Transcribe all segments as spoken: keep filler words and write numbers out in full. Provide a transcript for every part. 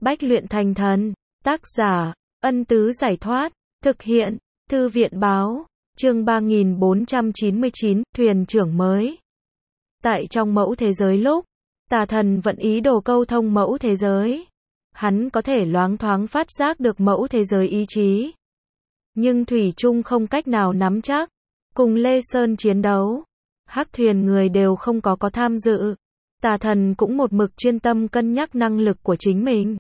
Bách luyện thành thần. Tác giả, Ân Tứ Giải Thoát. Thực hiện, Thư viện Báo. Chương ba nghìn bốn trăm chín mươi chín, thuyền trưởng mới. Tại trong mẫu thế giới lúc, tà thần vẫn ý đồ câu thông mẫu thế giới. Hắn có thể loáng thoáng phát giác được mẫu thế giới ý chí. Nhưng Thủy Chung không cách nào nắm chắc. Cùng Lê Sơn chiến đấu, hắc thuyền người đều không có có tham dự. Tà thần cũng một mực chuyên tâm cân nhắc năng lực của chính mình.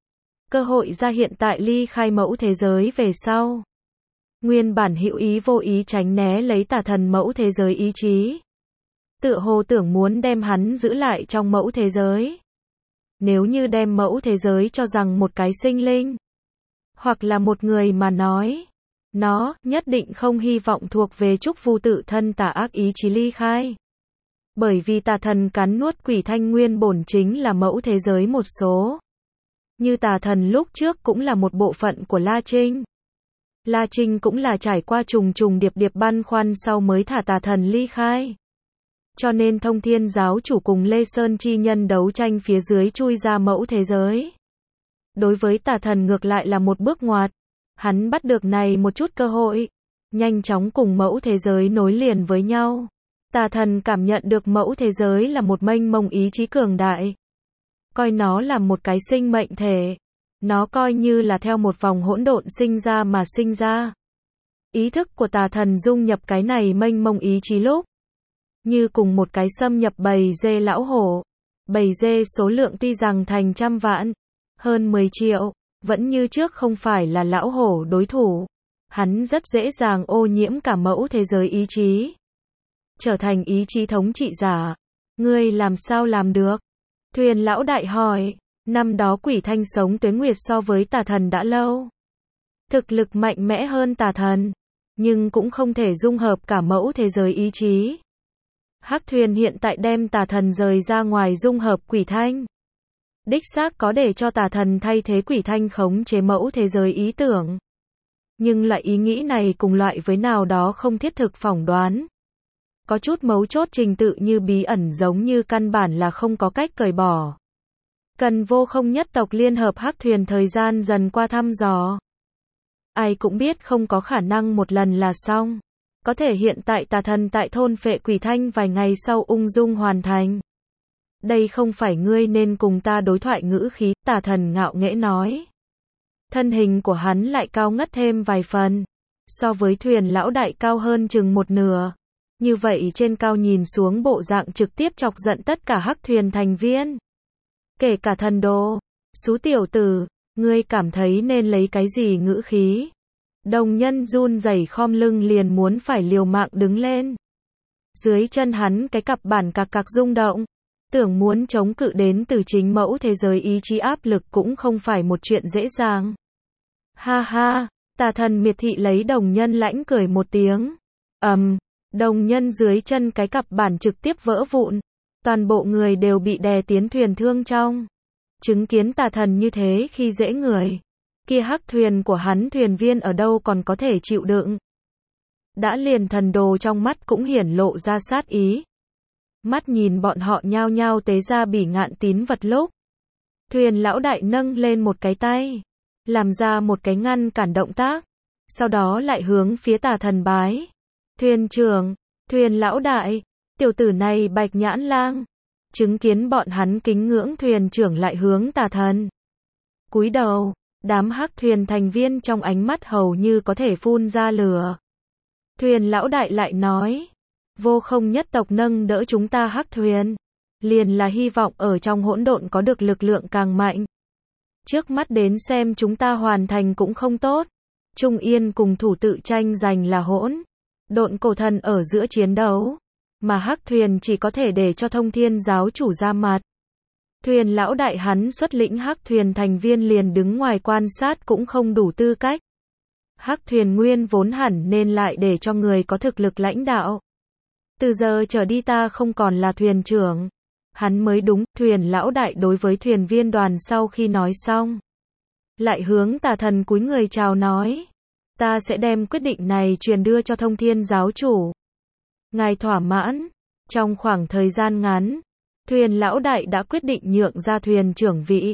Cơ hội ra hiện tại ly khai mẫu thế giới về sau. Nguyên bản hữu ý vô ý tránh né lấy tà thần mẫu thế giới ý chí. Tựa hồ tưởng muốn đem hắn giữ lại trong mẫu thế giới. Nếu như đem mẫu thế giới cho rằng một cái sinh linh, hoặc là một người mà nói, nó nhất định không hy vọng thuộc về trúc vu tự thân tà ác ý chí ly khai. Bởi vì tà thần cắn nuốt quỷ thanh nguyên bổn chính là mẫu thế giới một số. Như tà thần lúc trước cũng là một bộ phận của La Trinh. La Trinh cũng là trải qua trùng trùng điệp điệp băn khoăn sau mới thả tà thần ly khai. Cho nên Thông Thiên giáo chủ cùng Lê Sơn chi nhân đấu tranh phía dưới chui ra mẫu thế giới. Đối với tà thần ngược lại là một bước ngoặt. Hắn bắt được này một chút cơ hội, nhanh chóng cùng mẫu thế giới nối liền với nhau. Tà thần cảm nhận được mẫu thế giới là một mênh mông ý chí cường đại. Coi nó là một cái sinh mệnh thể. Nó coi như là theo một vòng hỗn độn sinh ra mà sinh ra. Ý thức của tà thần dung nhập cái này mênh mông ý chí lúc. Như cùng một cái xâm nhập bầy dê lão hổ. Bầy dê số lượng tuy rằng thành trăm vạn, hơn mười triệu, vẫn như trước không phải là lão hổ đối thủ. Hắn rất dễ dàng ô nhiễm cả mẫu thế giới ý chí. Trở thành ý chí thống trị giả. Ngươi làm sao làm được? Thuyền lão đại hỏi. Năm đó quỷ thanh sống tuế nguyệt so với tà thần đã lâu. Thực lực mạnh mẽ hơn tà thần. Nhưng cũng không thể dung hợp cả mẫu thế giới ý chí. Hắc thuyền hiện tại đem tà thần rời ra ngoài dung hợp quỷ thanh. Đích xác có để cho tà thần thay thế quỷ thanh khống chế mẫu thế giới ý tưởng. Nhưng loại ý nghĩ này cùng loại với nào đó không thiết thực phỏng đoán. Có chút mấu chốt trình tự như bí ẩn giống như căn bản là không có cách cởi bỏ. Cần vô không nhất tộc liên hợp hắc thuyền thời gian dần qua thăm dò. Ai cũng biết không có khả năng một lần là xong. Có thể hiện tại tà thần tại thôn phệ quỷ thanh vài ngày sau ung dung hoàn thành. Đây không phải ngươi nên cùng ta đối thoại ngữ khí, tà thần ngạo nghễ nói. Thân hình của hắn lại cao ngất thêm vài phần. So với thuyền lão đại cao hơn chừng một nửa. Như vậy trên cao nhìn xuống bộ dạng trực tiếp chọc giận tất cả hắc thuyền thành viên. Kể cả thần đồ. Xú tiểu tử, ngươi cảm thấy nên lấy cái gì ngữ khí? Đồng nhân run rẩy khom lưng liền muốn phải liều mạng đứng lên. Dưới chân hắn cái cặp bản cạc cạc rung động. Tưởng muốn chống cự đến từ chính mẫu thế giới ý chí áp lực cũng không phải một chuyện dễ dàng. Ha ha, tà thần miệt thị lấy đồng nhân lãnh cười một tiếng. Ầm, um, đồng nhân dưới chân cái cặp bản trực tiếp vỡ vụn. Toàn bộ người đều bị đè tiến thuyền thương trong. Chứng kiến tà thần như thế khi dễ người. Kia hắc thuyền của hắn thuyền viên ở đâu còn có thể chịu đựng. Đã liền thần đồ trong mắt cũng hiển lộ ra sát ý. Mắt nhìn bọn họ nhao nhao tế ra bỉ ngạn tín vật lúc. Thuyền lão đại nâng lên một cái tay. Làm ra một cái ngăn cản động tác. Sau đó lại hướng phía tà thần bái. Thuyền trưởng, thuyền lão đại, tiểu tử này bạch nhãn lang. Chứng kiến bọn hắn kính ngưỡng thuyền trưởng lại hướng tà thần. Cúi đầu, đám hắc thuyền thành viên trong ánh mắt hầu như có thể phun ra lửa. Thuyền lão đại lại nói. Vô không nhất tộc nâng đỡ chúng ta hắc thuyền. Liền là hy vọng ở trong hỗn độn có được lực lượng càng mạnh. Trước mắt đến xem chúng ta hoàn thành cũng không tốt. Trung Yên cùng thủ tự tranh giành là hỗn độn cổ thần ở giữa chiến đấu. Mà hắc thuyền chỉ có thể để cho Thông Thiên giáo chủ ra mặt. Thuyền lão đại hắn xuất lĩnh hắc thuyền thành viên liền đứng ngoài quan sát cũng không đủ tư cách. Hắc thuyền nguyên vốn hẳn nên lại để cho người có thực lực lãnh đạo. Từ giờ trở đi ta không còn là thuyền trưởng. Hắn mới đúng, thuyền lão đại đối với thuyền viên đoàn sau khi nói xong. Lại hướng tà thần cúi người chào nói. Ta sẽ đem quyết định này truyền đưa cho Thông Thiên giáo chủ. Ngài thỏa mãn. Trong khoảng thời gian ngắn, thuyền lão đại đã quyết định nhượng ra thuyền trưởng vị.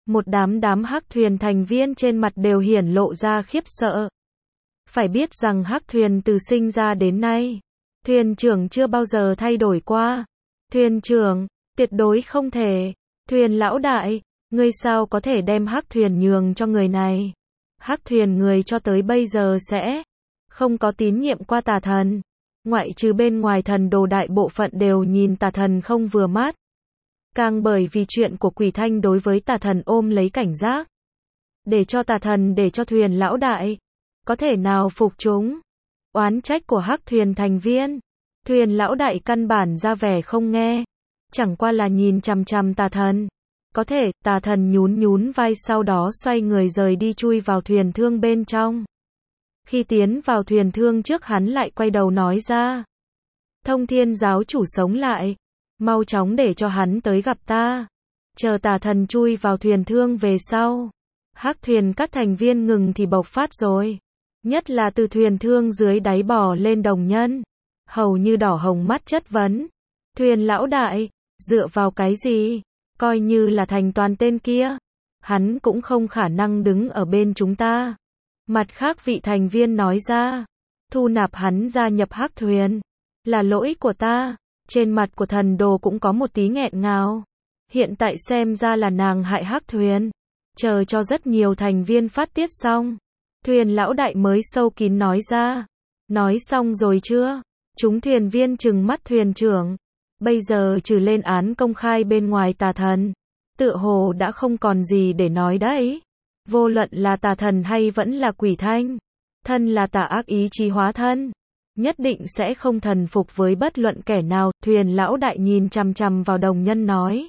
Một đám đám hắc thuyền thành viên trên mặt đều hiển lộ ra khiếp sợ. Phải biết rằng hắc thuyền từ sinh ra đến nay, thuyền trưởng chưa bao giờ thay đổi qua. Thuyền trưởng, tuyệt đối không thể. Thuyền lão đại, ngươi sao có thể đem hắc thuyền nhường cho người này? Hắc thuyền người cho tới bây giờ sẽ không có tín nhiệm qua tà thần. Ngoại trừ bên ngoài thần đồ đại bộ phận đều nhìn tà thần không vừa mắt. Càng bởi vì chuyện của Quỷ Thanh đối với tà thần ôm lấy cảnh giác. Để cho tà thần để cho thuyền lão đại, có thể nào phục chúng? Oán trách của hắc thuyền thành viên. Thuyền lão đại căn bản ra vẻ không nghe. Chẳng qua là nhìn chằm chằm tà thần. Có thể, tà thần nhún nhún vai sau đó xoay người rời đi chui vào thuyền thương bên trong. Khi tiến vào thuyền thương trước hắn lại quay đầu nói ra. Thông Thiên giáo chủ sống lại. Mau chóng để cho hắn tới gặp ta. Chờ tà thần chui vào thuyền thương về sau. Hắc thuyền các thành viên ngừng thì bộc phát rồi. Nhất là từ thuyền thương dưới đáy bò lên đồng nhân. Hầu như đỏ hồng mắt chất vấn. Thuyền lão đại, dựa vào cái gì? Coi như là thành toàn tên kia. Hắn cũng không khả năng đứng ở bên chúng ta. Mặt khác vị thành viên nói ra. Thu nạp hắn gia nhập hắc thuyền. Là lỗi của ta. Trên mặt của thần đồ cũng có một tí nghẹn ngào. Hiện tại xem ra là nàng hại hắc thuyền. Chờ cho rất nhiều thành viên phát tiết xong. Thuyền lão đại mới sâu kín nói ra. Nói xong rồi chưa? Chúng thuyền viên trừng mắt thuyền trưởng. Bây giờ trừ lên án công khai bên ngoài tà thần. Tựa hồ đã không còn gì để nói đấy. Vô luận là tà thần hay vẫn là Quỷ Thanh. Thân là tà ác ý chí hóa thân. Nhất định sẽ không thần phục với bất luận kẻ nào. Thuyền lão đại nhìn chằm chằm vào đồng nhân nói.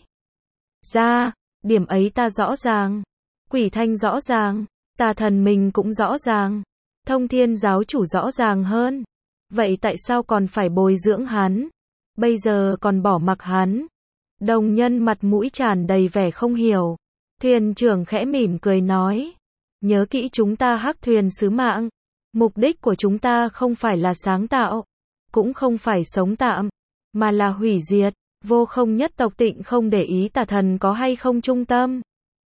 Ra, điểm ấy ta rõ ràng. Quỷ Thanh rõ ràng. Tà thần mình cũng rõ ràng. Thông Thiên giáo chủ rõ ràng hơn. Vậy tại sao còn phải bồi dưỡng hắn? Bây giờ còn bỏ mặc hắn. Đồng nhân mặt mũi tràn đầy vẻ không hiểu. Thuyền trưởng khẽ mỉm cười nói. Nhớ kỹ chúng ta hắc thuyền sứ mạng. Mục đích của chúng ta không phải là sáng tạo. Cũng không phải sống tạm. Mà là hủy diệt. Vô Không nhất tộc Tịnh không để ý tà thần có hay không trung tâm.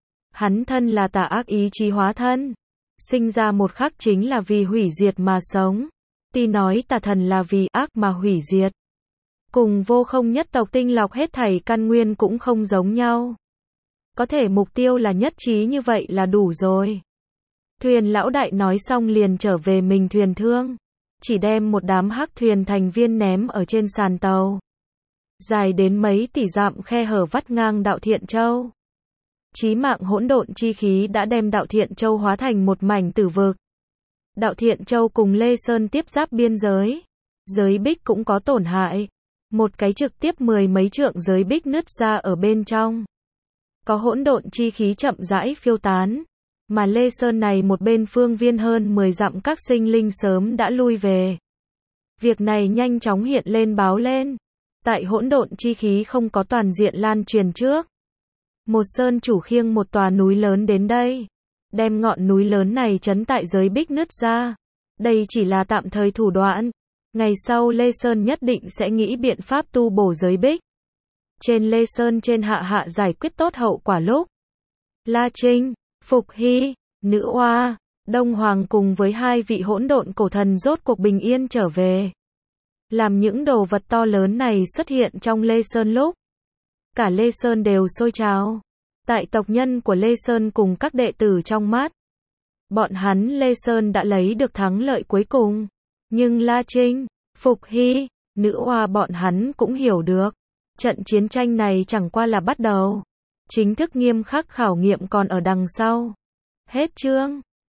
Hắn thân là tà ác ý chí hóa thân. Sinh ra một khắc chính là vì hủy diệt mà sống. Tuy nói tà thần là vì ác mà hủy diệt. Cùng Vô Không nhất tộc tinh lọc hết thảy căn nguyên cũng không giống nhau. Có thể mục tiêu là nhất trí như vậy là đủ rồi. Thuyền lão đại nói xong liền trở về mình thuyền thương. Chỉ đem một đám hắc thuyền thành viên ném ở trên sàn tàu. Dài đến mấy tỷ dặm khe hở vắt ngang Đạo Thiện Châu. Chí mạng hỗn độn chi khí đã đem Đạo Thiện Châu hóa thành một mảnh tử vực. Đạo Thiện Châu cùng Lê Sơn tiếp giáp biên giới. Giới bích cũng có tổn hại. Một cái trực tiếp mười mấy trượng giới bích nứt ra ở bên trong. Có hỗn độn chi khí chậm rãi phiêu tán. Mà Lê Sơn này một bên phương viên hơn mười dặm các sinh linh sớm đã lui về. Việc này nhanh chóng hiện lên báo lên. Tại hỗn độn chi khí không có toàn diện lan truyền trước. Một sơn chủ khiêng một tòa núi lớn đến đây. Đem ngọn núi lớn này trấn tại giới bích nứt ra. Đây chỉ là tạm thời thủ đoạn. Ngày sau Lê Sơn nhất định sẽ nghĩ biện pháp tu bổ giới bích. Trên Lê Sơn trên hạ hạ giải quyết tốt hậu quả lúc. La Trinh, Phục Hy, Nữ Oa, Đông Hoàng cùng với hai vị hỗn độn cổ thần rốt cuộc bình yên trở về. Làm những đồ vật to lớn này xuất hiện trong Lê Sơn lúc. Cả Lê Sơn đều sôi trào. Tại tộc nhân của Lê Sơn cùng các đệ tử trong mắt. Bọn hắn Lê Sơn đã lấy được thắng lợi cuối cùng. Nhưng La Trinh, Phục Hy, Nữ Oa bọn hắn cũng hiểu được. Trận chiến tranh này chẳng qua là bắt đầu. Chính thức nghiêm khắc khảo nghiệm còn ở đằng sau. Hết chương.